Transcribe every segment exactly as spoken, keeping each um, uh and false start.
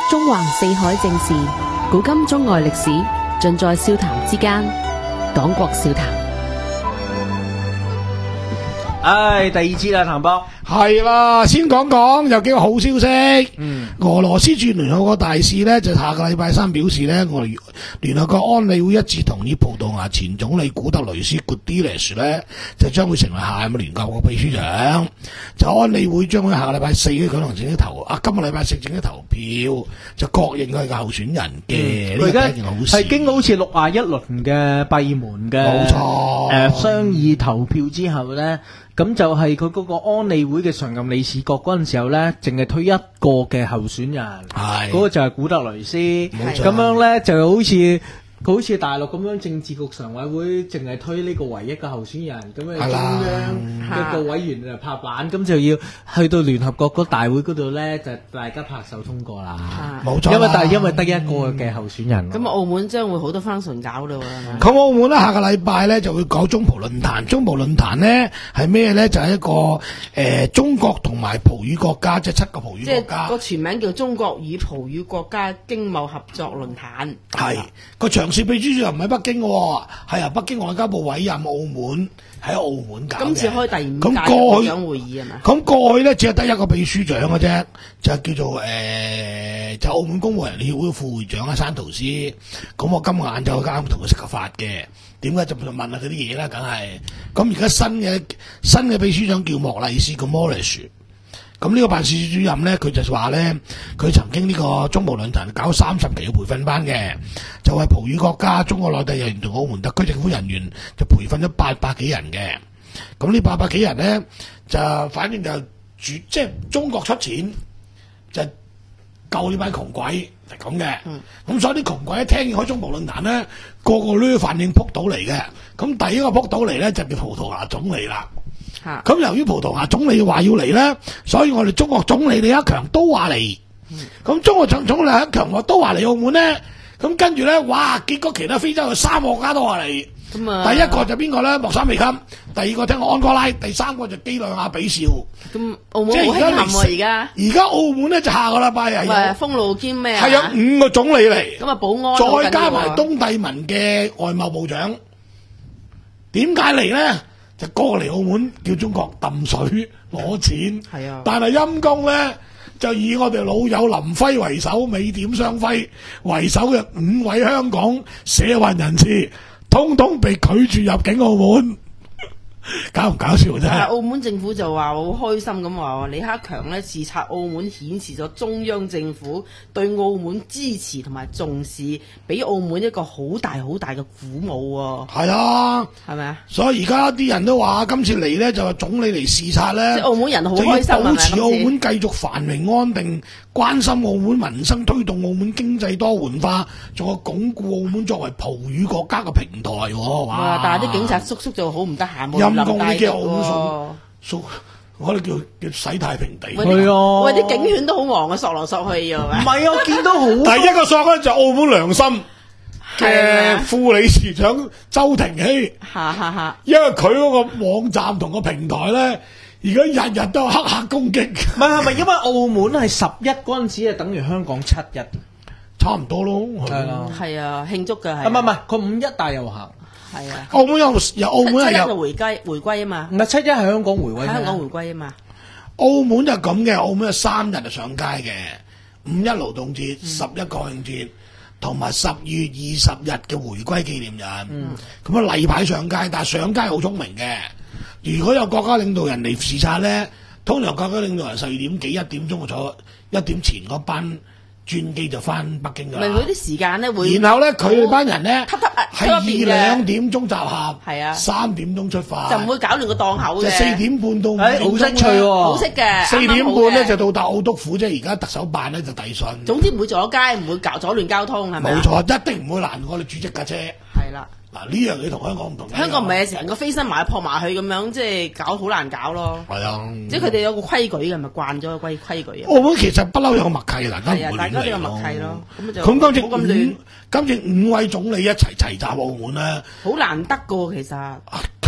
中橫四海正事，古今中外歷史，盡在笑談之間。黨國笑談。 唉，第二節啦，譚博。 係啦，先講講有幾個好消息。嗯，俄羅斯駐聯合國大使呢，就下個禮拜三表示呢，我哋聯合國安理會一致同意葡萄牙前總理古特雷斯 Guterres 呢，就將會成為下任嘅聯合國秘書長。就安理會將會下個禮拜四舉行正式投啊，今個禮拜四正式投票，就確認佢嘅候選人嘅。呢個係一件好事。 係經過好似六廿一輪嘅閉門嘅， 冇錯。 誒，商議投票之後呢。咁就係佢嗰個安理會嘅常任理事國嗰陣時候咧，淨係推一個嘅候選人，嗰、嗰個就係古特雷斯。咁樣咧就好似好似大陸咁樣政治局常委會淨係推呢個唯一嘅候選人，咁啊中央嘅個委員就拍板，咁就要去到聯合國嗰大會嗰度咧，就大家拍手通過啦。冇錯，因為但係因為得一個嘅候選人。咁、嗯、 澳門將會好多 function 搞咯。 咁澳門咧下個禮拜咧就會搞中葡論壇，中葡論壇咧係咩咧？就係、是、一個誒、呃、中國同埋葡語國家，即係七個葡語國家。 即係個全名叫中國與葡語國家經貿合作論壇。 係個長事秘書長唔喺北京嘅，係由北京外交部委任澳門喺澳門搞嘅。 今次開第五屆部長會議係咪？ 咁過去咧只係得一個秘書長嘅啫，就叫做誒、呃，就澳門公務人協會副會長啊山圖斯。咁我今日晏晝啱同佢食個飯嘅，點解就問下佢啲嘢啦？梗係咁而家新嘅新嘅秘書長叫莫麗斯，叫 Morris。咁呢個辦事處主任咧，佢就話咧，佢曾經呢個中葡論壇搞三十期嘅培訓班嘅，就係葡語國家、中國內地人員同澳門特區政府人員就培訓咗八百幾人嘅。咁呢八百幾人咧，就反正就主即係中國出錢，就救呢班窮鬼係咁嘅。咁、嗯、所以啲窮鬼一聽見開中葡論壇咧，個個都反應撲到嚟嘅。咁第一個撲到嚟咧就叫葡萄牙總理啦。咁由於葡萄牙總理話要嚟咧，所以我哋中國總理李克強都話嚟。咁、嗯、中國總總理李克強話都話嚟澳門咧。咁跟住咧，哇！結果其他非洲嘅三個國家都話嚟。咁啊，第一個就邊個咧？莫桑比克。第二個聽過安哥拉，第三個就基內亞比紹。咁澳門好興奮喎，而家。而家澳門咧就下個禮拜係封路兼咩啊？ 係有五個總理嚟。 咁啊，保安再加埋東帝汶嘅外貿部長。點解嚟咧？就過嚟澳門叫中國揼水攞錢，係啊！但係陰公咧就以我哋老友林輝為首，美點雙輝為首嘅五位香港社運人士，通通被拒絕入境澳門。搞唔搞笑啫？ 澳門政府就話好開心咁話，李克強咧視察澳門，顯示咗中央政府對澳門支持同埋重視，俾澳門一個好大好大嘅鼓舞喎。 係啊， 係咪啊？ 所以而家啲人都話，今次嚟咧就話總理嚟視察咧， 即係澳門人好開心， 就要保持澳門繼續繁榮安定，關心澳門民生，推動澳門經濟多元化，仲有鞏固澳門作為葡語國家嘅平台。哇！ 但係啲警察叔叔就好唔得閒。 陰公呢啲澳門叔，我哋叫叫洗太平地。 係啊， 喂，啲警犬都好忙啊，索來索去啊， 唔係啊，我見到好。 第一個索咧就澳門良心嘅副理事長周庭熙， 哈哈哈。 因為佢嗰個網站同個平台咧，而家日日都有黑客攻擊。 唔係係咪因為澳門係十一嗰陣時係等於香港七一， 差唔多咯。 係啦， 係啊，慶祝嘅係。 唔係唔係，佢五一大遊行。 係啊， 澳門有有澳門係有七一回歸回歸啊嘛， 唔係七一係香港回歸， 香港回歸啊嘛。 澳門就咁嘅，澳門有三日就上街嘅，五一勞動節、十一國慶節，同埋十月二十日嘅回歸紀念日。咁啊例牌上街，但係上街好聰明嘅。如果有國家領導人嚟視察咧，通常國家領導人十二點幾一點鐘就坐一點前嗰班專機就翻北京㗎啦。 咪佢啲時間咧會， 然後咧佢哋班人咧係二兩點鐘集合， 係啊， 三點鐘出發， 就唔會搞亂個檔口嘅。 就四點半到五點鐘， 好識趣喎， 好識嘅。 四點半咧就到達澳督府，即係而家特首辦咧就遞信。 總之唔會阻街，唔會搞阻亂交通，係咪？ 冇錯，一定唔會攔我哋主席架車。 係啦。 嗱呢樣嘢同香港唔同。 香港唔係成個飛身埋撲埋去咁樣，即係搞好難搞咯。 係啊， 即係佢哋有個規矩嘅，咪慣咗個規規矩啊。 澳門其實不嬲有個默契，大家唔會亂嚟咯。 大家都有默契咯。咁就咁今次咁亂， 今次五位總理一齊齊集澳門咧， 好難得噶喎，其實。 好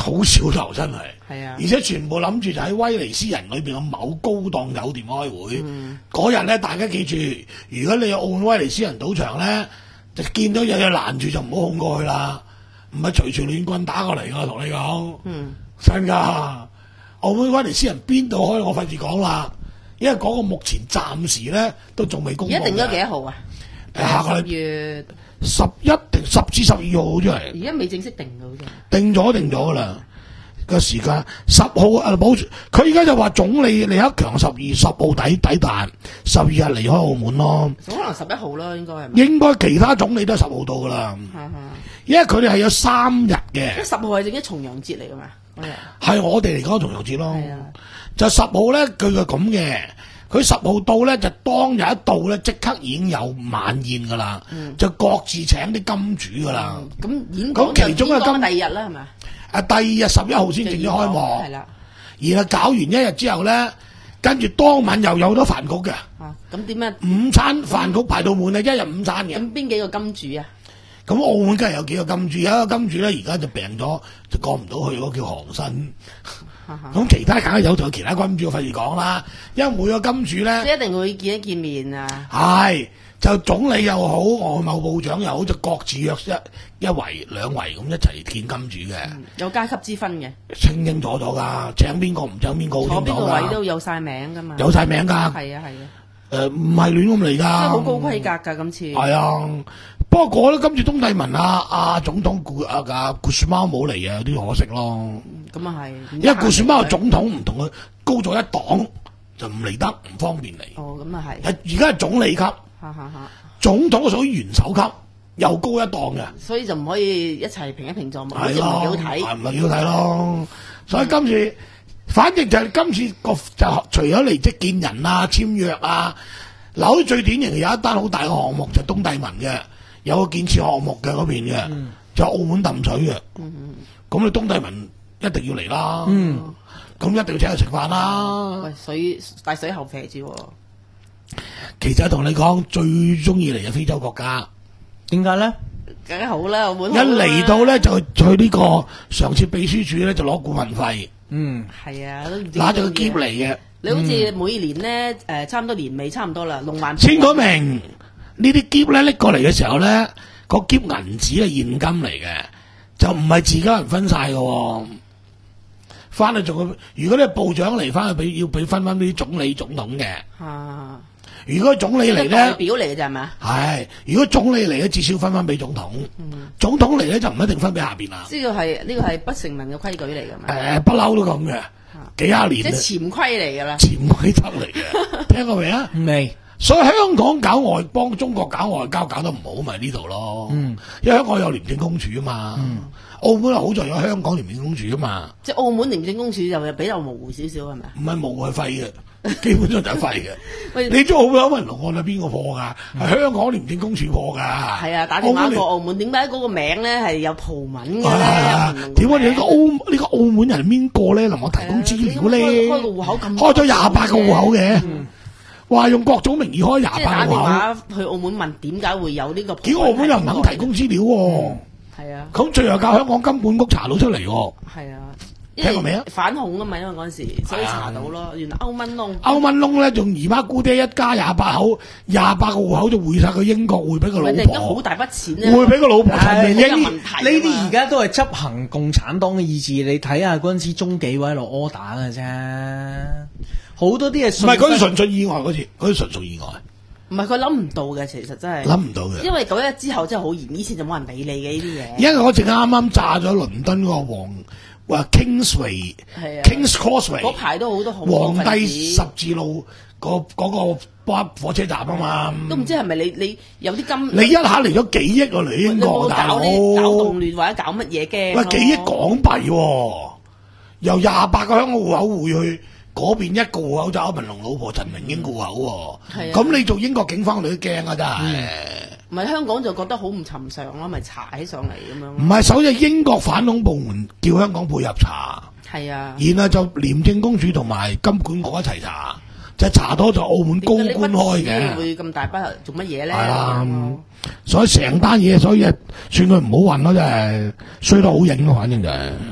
好少頭真係。 係啊， 而且全部諗住就喺威尼斯人裏邊嘅某高檔酒店開會。嗰日咧，大家記住，如果你有澳門威尼斯人賭場咧，就見到有嘢攔住就唔好控過去啦，唔係隨隨亂棍打過嚟㗎，同你講。嗯，真㗎。澳門威尼斯人邊度開我費事講啦，因為嗰個目前暫時咧都仲未公佈。 而家定咗幾多號啊？ 下個月十一定十至十二號好似係。 而家未正式定㗎，好似。定咗定咗㗎啦。個時間十號啊，冇佢而家就話總理李克強十二十號抵抵達，十二日離開澳門咯。 可能十一號啦，應該係。 應該其他總理都係十號到噶啦。因為佢哋係有三日嘅。 十號係正一重陽節嚟噶嘛？ 係我哋嚟講重陽節咯。 係啊。 就十號咧，佢就咁嘅。佢十號到咧，就當日一到咧，即刻已經有晚宴噶啦，嗯、就各自請啲金主噶啦。 咁、嗯、演講其中一個金第二日啦，係咪？ 啊！第二日十一號先正式開幕，係啦。然後搞完一日之後咧，跟住當晚又有咗飯局嘅。 啊，咁點啊？ 午餐飯局排到滿啊，一日午餐嘅。 咁邊幾個金主啊？ 咁澳門梗係有幾個金主，有一個金主咧，而家就病咗，就過唔到去嗰個叫韓新。咁其他梗係有，仲有其他金主，費事講啦。因為每個金主咧， 即係一定會見一見面啊。 係。就總理又好，外貿部長又好，就各自約一一圍兩圍咁一齊見金主嘅、嗯，有階級之分嘅，清清楚楚㗎，請邊個唔請邊個， 坐邊個位都有晒名㗎嘛， 有晒名㗎， 係啊係啊， 誒唔係亂咁嚟㗎，即係好高規格㗎今次， 係啊，不過咧今次東帝汶啊啊總統顧啊啊顧樹貓冇嚟啊，有啲可惜咯，咁啊係，因為顧樹貓總統唔同佢高咗一檔，就唔嚟得，唔方便嚟，哦咁啊係，而家係總理級。哈哈哈！總統屬於元首級，又高一檔嘅，所以就唔可以一齊平一平坐，唔係幾好睇，唔係幾好睇咯。所以今次，嗯、反正就係今次個就除咗嚟即見人啊、簽約啊，嗱，最典型有一單好大嘅項目就係、東帝汶嘅，有個建設項目嘅嗰邊嘅，嗯、就澳門揼水嘅。咁、嗯、你東帝汶一定要嚟啦，咁、嗯、一定要請佢食飯啦。喂，水大水喉肥住。其實同你講最中意嚟嘅非洲國家，點解咧？梗係好啦，澳門一嚟到咧就去呢個常設秘書處咧就攞顧問費。嗯，係啊，拿住個篋嚟嘅。你好似每年咧誒、嗯，差唔多年尾差唔多啦，龍環簽咗名呢啲篋咧拎過嚟嘅時候咧，個篋銀紙係現金嚟嘅，就唔係自己人分晒嘅。翻去仲如果你係部長嚟，翻去俾要俾分翻啲總理總統嘅。啊。如果總理嚟咧，代表嚟嘅啫係咪？係，如果總理嚟咧，至少分翻俾總統。嗯、總統嚟咧就唔一定分俾下邊啦。呢個係呢個係不成文嘅規矩嚟㗎嘛？誒、呃，不嬲都咁嘅，幾廿年。即係潛規嚟㗎啦。潛規則嚟嘅，聽過未啊？未。所以香港搞外幫中國搞外交搞得唔好，咪呢度咯。嗯。因為香港有廉政公署啊嘛。嗯。澳門好在有香港廉政公署啊嘛。即係澳門廉政公署就比較模糊少少係咪？唔係模糊係廢嘅。基本上就係廢嘅。你將澳門文龍案係邊個破㗎？係香港廉政公署破㗎。係啊，打電話過澳門，點解嗰個名咧係有葡文嘅咧？點解你個澳呢個澳門人係邊個咧？能夠提供資料咧？開個戶口咁開咗廿八個戶口嘅，話用各種名義開廿八個戶口。打電話去澳門問點解會有呢個？結果澳門又唔肯提供資料喎。係啊。咁最後靠香港金管局查到出嚟喎。係啊。聽過未啊？反恐啊嘛，因為嗰陣時所以查到咯。原來歐蚊窿，歐蚊窿咧，仲姨媽姑爹一家廿八口，廿八個戶口就匯晒去英國，匯俾個老婆。好大筆錢咧，匯俾個老婆陳明英。呢啲而家都係執行共產黨嘅意志。你睇下嗰陣時中紀委喺度 order 嘅啫，好多啲係唔係嗰啲純粹意外嗰次，嗰啲純屬意外。唔係佢諗唔到嘅，其實真係諗唔到嘅。因為九一之後真係好嚴，以前就冇人理你嘅呢啲嘢。因為嗰次啱啱炸咗倫敦嗰個黃。話 Kingsway、啊、Kings Crossway 嗰排都好多皇帝十字路嗰嗰個巴火車站啊嘛，都唔知係咪你你有啲金？你一下嚟咗幾億啊嚟英國大佬，搞動亂或者搞乜嘢嘅？喂，幾億港幣喎、啊，由廿八個香港戶口匯去嗰邊一個戶口就歐文龍老婆陳明英戶口喎，咁、嗯啊、你做英國警方你都驚啊真係。嗯唔係香港就覺得好唔尋常咯，咪查起上嚟咁樣。唔係，首先英國反恐部門叫香港配合查，係啊，然後就廉政公署同埋金管局一齊查，就查多咗澳門高官開嘅。會咁大筆做乜嘢咧？係啊，所以成單嘢，所以算佢唔好運咯，真係衰得好影咯，反正就係、是。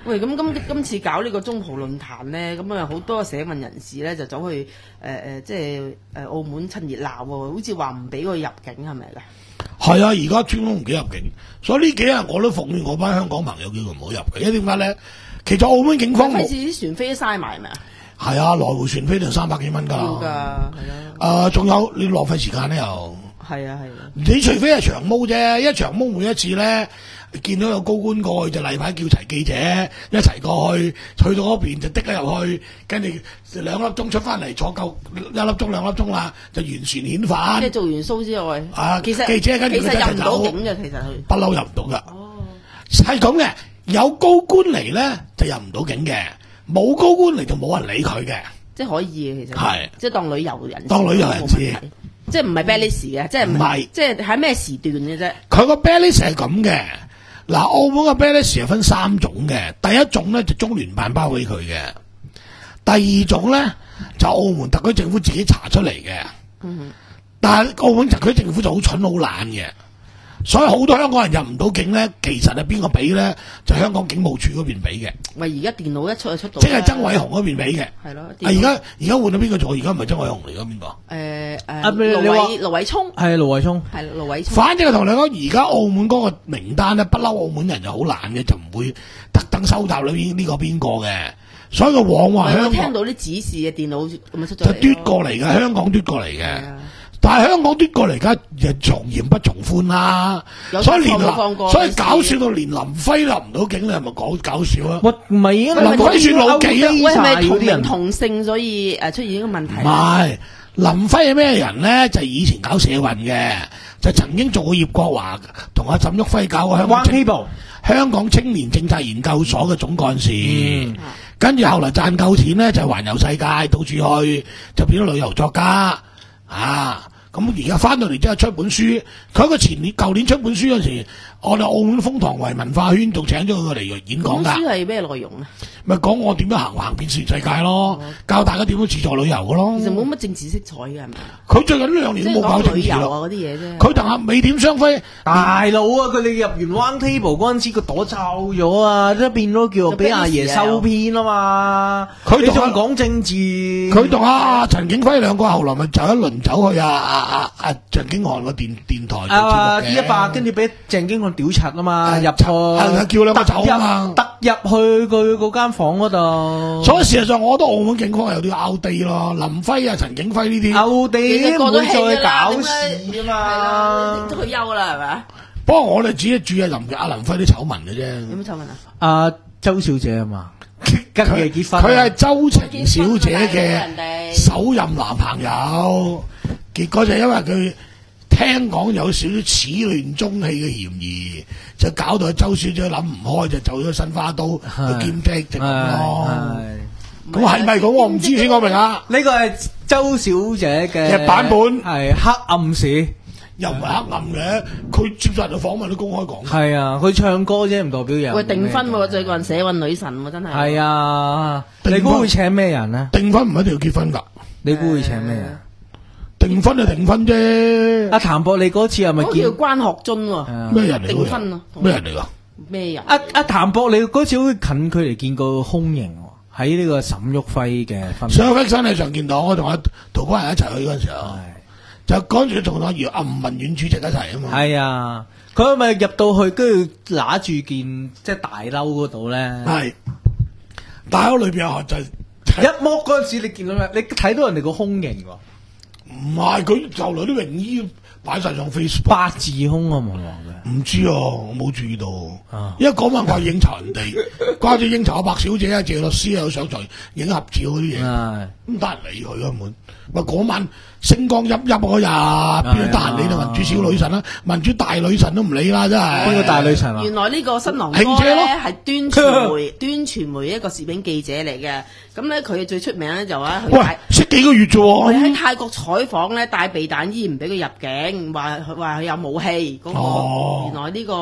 喂，咁今今次搞呢個中葡論壇咧，咁啊好多社運人士咧就走去誒誒、呃，即係誒澳門趁熱鬧喎，好似話唔俾佢入境係咪㗎？ 係啊，而家專登唔俾入境，所以呢幾日我都奉勸我班香港朋友叫佢唔好入嘅，因為點解咧？其實澳門警方費事啲船飛都嘥埋係咪啊？ 係啊，來回船飛就三百幾蚊㗎。 要㗎，係啊。誒，仲有你浪費時間咧又。 係啊係啊。 你除非係長毛啫，一長毛每一次咧。見到有高官過去就例牌叫齊記者一齊過去，去到嗰邊就的咗入去，跟住兩粒鐘出翻嚟坐夠一粒鐘兩粒鐘啦，就完全遣返。 即係做完 show 之外， 啊， 其實記者跟住佢其實入唔到走境嘅，其實佢不嬲入唔到噶。 哦， 係咁嘅，有高官嚟咧就入唔到境嘅，冇高官嚟就冇人理佢嘅。 即係可以嘅，其實係即係當旅遊人士， 當旅遊人士， 即係唔係 balance 嘅，即係唔係即係喺咩時段嘅啫。 佢個 balance 係咁嘅。嗱，澳門嘅 balance 係分三種嘅，第一種咧就中聯辦包俾佢嘅，第二種咧就澳門特區政府自己查出嚟嘅。嗯，但係澳門特區政府就好蠢好懶嘅，所以好多香港人入唔到境咧，其實係邊個俾咧？就香港警務處嗰邊俾嘅。 喂，而家電腦一出就出到， 即係曾偉雄嗰邊俾嘅。 係咯。 而家而家換咗邊個做？而家唔係曾偉雄嚟㗎，邊個？ 誒誒， 啊盧偉盧偉聰係盧偉聰， 係盧偉聰。 反正我同你講，而家澳門嗰個名單咧，不嬲澳門人就好懶嘅，就唔會特登收集裏邊呢個邊個嘅，所以佢往往香港我聽到啲指示嘅電腦咁樣出咗就嚟奪過嚟嘅，香港奪過嚟嘅。但係香港奪過嚟，而家就從嚴不從寬啦。所以連林，所以搞笑到連林輝入唔到境，你係咪講搞笑啊？ 喂，唔係啊， 林輝算老幾啊？ 喂，係咪同名同姓，所以誒出現呢個問題？ 唔係，林輝係咩人咧？就係以前搞社運嘅，就曾經做過葉國華同阿沈旭輝搞過香港香港青年政策研究所嘅總幹事。嗯，跟住後來賺夠錢咧，就環遊世界，到處去，就變咗旅遊作家啊！咁而家翻到嚟之後出本書，佢喺個前年、舊年出本書嗰時，我哋澳門風塘圍文化圈仲請咗佢嚟演講㗎。 本書係咩內容啊？ 咪講我點樣行行遍全世界咯，教大家點樣自助旅遊嘅咯。 其實冇乜政治色彩嘅係咪？ 佢最近呢兩年都冇搞政治啊嗰啲嘢啫。 佢同阿美點雙輝大佬啊！佢哋入完 Round Table 嗰陣時，個朵皺咗啊，即係變咗叫俾阿爺收編啊嘛。佢仲講政治， 佢同阿陳景輝兩個後來咪就一輪走去啊啊啊鄭經翰個電電台做節目嘅。 D 一百跟住俾鄭經翰屌柒啊嘛，入錯叫兩個走啊嘛， 突入去佢嗰間房嗰度。 所以事實上，我覺得澳門警方有啲拗地咯，林輝啊、陳景輝呢啲拗地唔會再搞事啊嘛， 退休啦係咪？ 不過我哋只係注意林阿林輝啲醜聞嘅啫。 有咩醜聞啊？ 阿周小姐啊嘛，今日結婚， 佢係周晴小姐嘅首任男朋友，結果就因為佢聽講有少少始亂終棄嘅嫌疑，就搞到周小姐諗唔開，就走咗新花都去兼職就咁咯。咁係咪咁？我唔知先，我明啊。 呢個係周小姐嘅版本， 係黑暗史， 又唔係黑暗嘅。佢接受人嘅訪問都公開講。 係啊，佢唱歌啫，唔代表有。 喂，訂婚喎，最近社運女神喎，真係。 係啊，你估會請咩人咧？ 訂婚唔一定要結婚㗎。 你估會請咩人？ 訂婚就訂婚啫。 阿譚博，你嗰次係咪見？ 叫關學津喎。 咩人嚟？ 訂婚啊？ 咩人嚟㗎？ 咩人？ 阿阿譚博，你嗰次好近距離見過空形喎，喺呢個沈旭輝嘅婚禮。 沈旭輝真係常見到，我同阿陶哥人一齊去嗰陣時候，就趕住同阿姚阿吳文遠主席一齊啊嘛。 係啊，佢咪入到去，跟住揦住件即係大褸嗰度咧。 係大褸裏邊有就一剝嗰陣時，你見到咩？你睇到人哋個胸型喎。 唔係，佢就來啲泳衣擺晒上 Facebook， 八字胸啊，冇話嘅。 唔知啊，我冇注意到。啊、因為嗰晚掛應酬人哋，掛住應酬阿白小姐啊、謝律師啊上台影合照嗰啲嘢，咁得人理佢根本。咪嗰晚星光熠熠嗰日，邊度得閒理你民主小女神啦、啊？民主大女神都唔理啦，真係。 邊個大女神啊？ 原來呢個新郎哥咧係端傳媒端傳媒一個攝影記者嚟嘅。咁咧佢最出名咧就話喂，識幾個月啫喎。 佢喺泰國採訪咧帶避彈衣唔俾佢入境，話佢話佢有武器。嗰、那個、哦、原來呢、這個。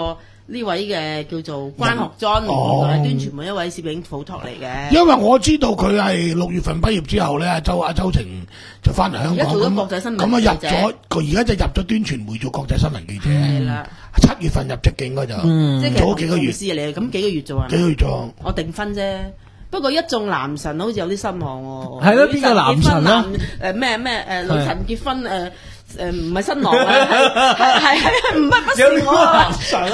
呢位嘅叫做關學津， 哦係端傳媒一位攝影輔託嚟嘅。 因為我知道佢係六月份畢業之後咧，周阿周晴就翻嚟香港， 而家做咗國際新聞咁啊入記者咗，佢而家就入咗端傳媒做國際新聞記者。 係啦， 七月份入職嘅應該就， 即係其實做咗幾個月， 同事嚟，咁幾個月做啊？ 幾個月做。 我訂婚啫。不過一眾男神好似有啲失望喎。 係咯邊個男神啊？ 誒咩咩誒女神結婚誒誒唔係新郎啊，係係係唔不不是我啊！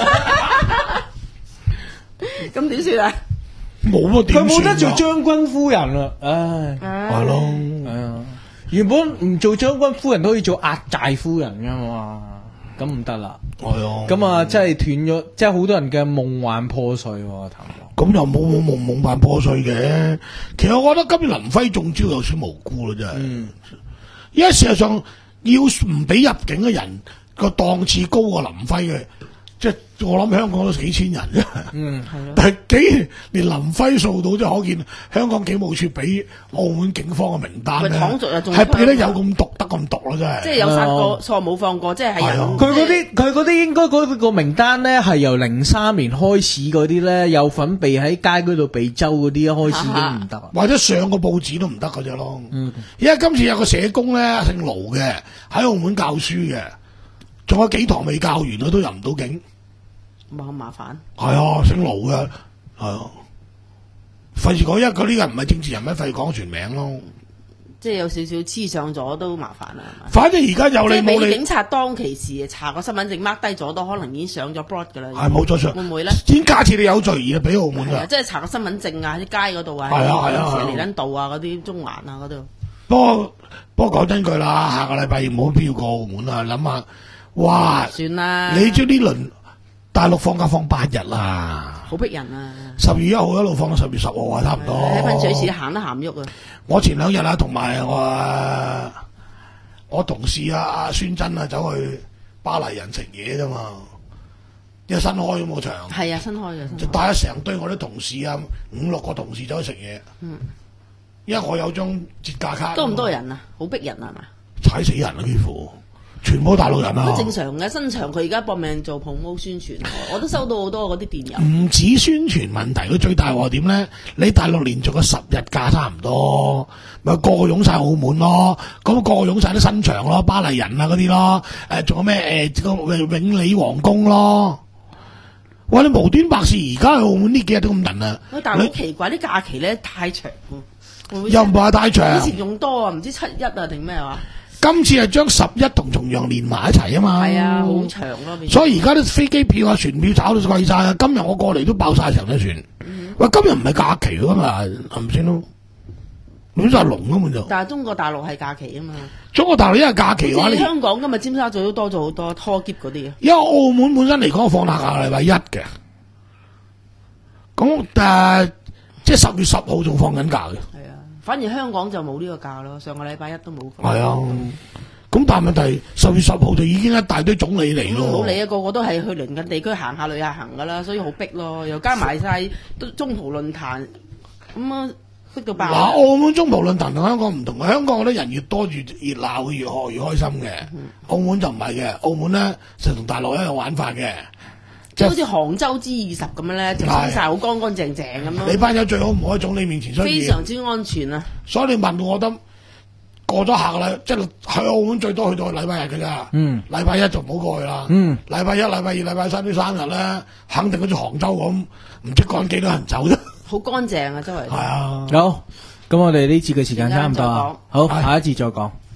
咁點算啊？ 冇啊，點佢冇得做算啊將軍夫人啦，唉， 係咯， 係啊，原本唔做將軍夫人都可以做壓寨夫人噶嘛，咁唔得啦。 係啊， 咁啊，真係斷咗，即係好多人嘅夢幻破碎喎，譚哥。 咁又冇冇夢夢幻破碎嘅。其實我覺得今日林輝中招有少無辜啦，真係。 嗯， 因為事實上要唔俾入境嘅人個檔次高過林輝嘅，即係我諗香港都幾千人啫。 嗯， 係咯。 但係竟然連林輝掃到，即係可見香港警務處俾澳門警方嘅名單咧， 喂躺逐又仲係俾得有咁毒得咁毒咯，真係。 即係有殺過錯冇放過，即係係人。 係啊佢嗰啲佢嗰啲應該嗰個名單咧係由零三年開始嗰啲咧有份被喺街嗰度被周嗰啲開始已經唔得。 或者上個報紙都唔得嘅啫咯。 嗯， 因為今次有個社工咧，姓盧嘅，喺澳門教書嘅，仲有幾堂未教完佢都入唔到境。 冇咁麻煩。 係啊，姓盧嘅，係啊，費事講，因為佢呢個唔係政治人物，費事講全名咯。 即係有少少黐上咗都麻煩啦，係嘛？ 反正而家有即係你冇你， 俾警察當其時查個身份證 mark 低咗，都可能已經上咗 block 㗎啦。 係冇咗上， 會唔會咧？ 已經假設你有罪而俾澳門係啊， 㗎。 即係查個身份證啊，喺啲街嗰度啊， 係啊係啊係啊離撚道啊，嗰啲中環啊嗰度。 不過不過講真句啦，下個禮拜冇必要過澳門啊！諗下，哇！ 算啦。 你將呢輪大陸放假放八日啦， 好逼人啊！ 十月一號一路放到十月十號啊，差唔多。 喺噴水池行都行唔喐啊！ 我前兩日啊，同埋我我同事啊阿孫真啊，走去巴黎人食嘢啫嘛，因為新開咁個場， 係啊，新開嘅。 就帶咗成堆我啲同事啊，五六個同事走去食嘢。 嗯， 因為我有張節假卡。 多唔多人啊？好逼人啊係嘛？ 踩死人啊！幾乎全部大陸人啊！ 都正常嘅，新場佢而家搏命做 promo 宣傳，我都收到好多嗰啲電郵。 唔止宣傳問題，佢最大鑊點咧？你大陸連續個十日假差唔多，咪個個湧晒澳門咯，咁個個湧晒啲新場咯，巴黎人啊嗰啲咯，誒仲有咩誒個永利皇宮咯。哇！你無端白事，而家去澳門呢幾日都咁人啊！ 喂，但係好奇怪啲假期咧太長喎，會唔會又唔係太長以前仲多啊，唔知七一啊定咩話？ 今次係將十一同重陽連埋一齊啊嘛。 係啊，好長咯。 所以而家啲飛機票啊、船票炒到貴晒啊！今日我過嚟都爆晒成隻船。 嗯、 喂，今日唔係假期㗎嘛，係咪先咯？亂晒龍咁就。 但係中國大陸係假期啊嘛。 中國大陸因為假期嘅話， 好似你香港今日尖沙咀都多咗好多拖篋嗰啲嘅。 因為澳門本身嚟講放假下個禮拜一嘅，咁誒即係十月十號仲放緊假嘅。 係啊，反而香港就冇呢個假咯，上個禮拜一都冇放。 係啊，咁但係問題十月十號就已經一大堆總理嚟咯。 冇理啊，個個都係去鄰近地區行下旅下行噶啦，所以好逼咯，又加埋晒都中葡論壇，咁啊逼到爆。 嗱，澳門中葡論壇同香港唔同，香港嗰啲人越多越熱鬧，越學越開心嘅。 嗯、 澳門就唔係嘅，澳門咧就同大陸一樣玩法嘅。 即係好似杭州 G 二十咁樣咧，就清晒好乾乾淨淨咁咯。 你班友最好唔好喺總理面前出現， 非常之安全啊！ 所以你問我得過咗下個禮，即係去澳門最多去到禮拜日嘅咋。 嗯， 禮拜一就唔好過去啦。 嗯， 禮拜一、禮拜二、禮拜三啲生日咧，肯定好似杭州咁，唔知趕幾多人走啫。 好乾淨啊，周圍。 係啊。 好，咁我哋呢次嘅時間差唔多啊，好， 係下一節再講。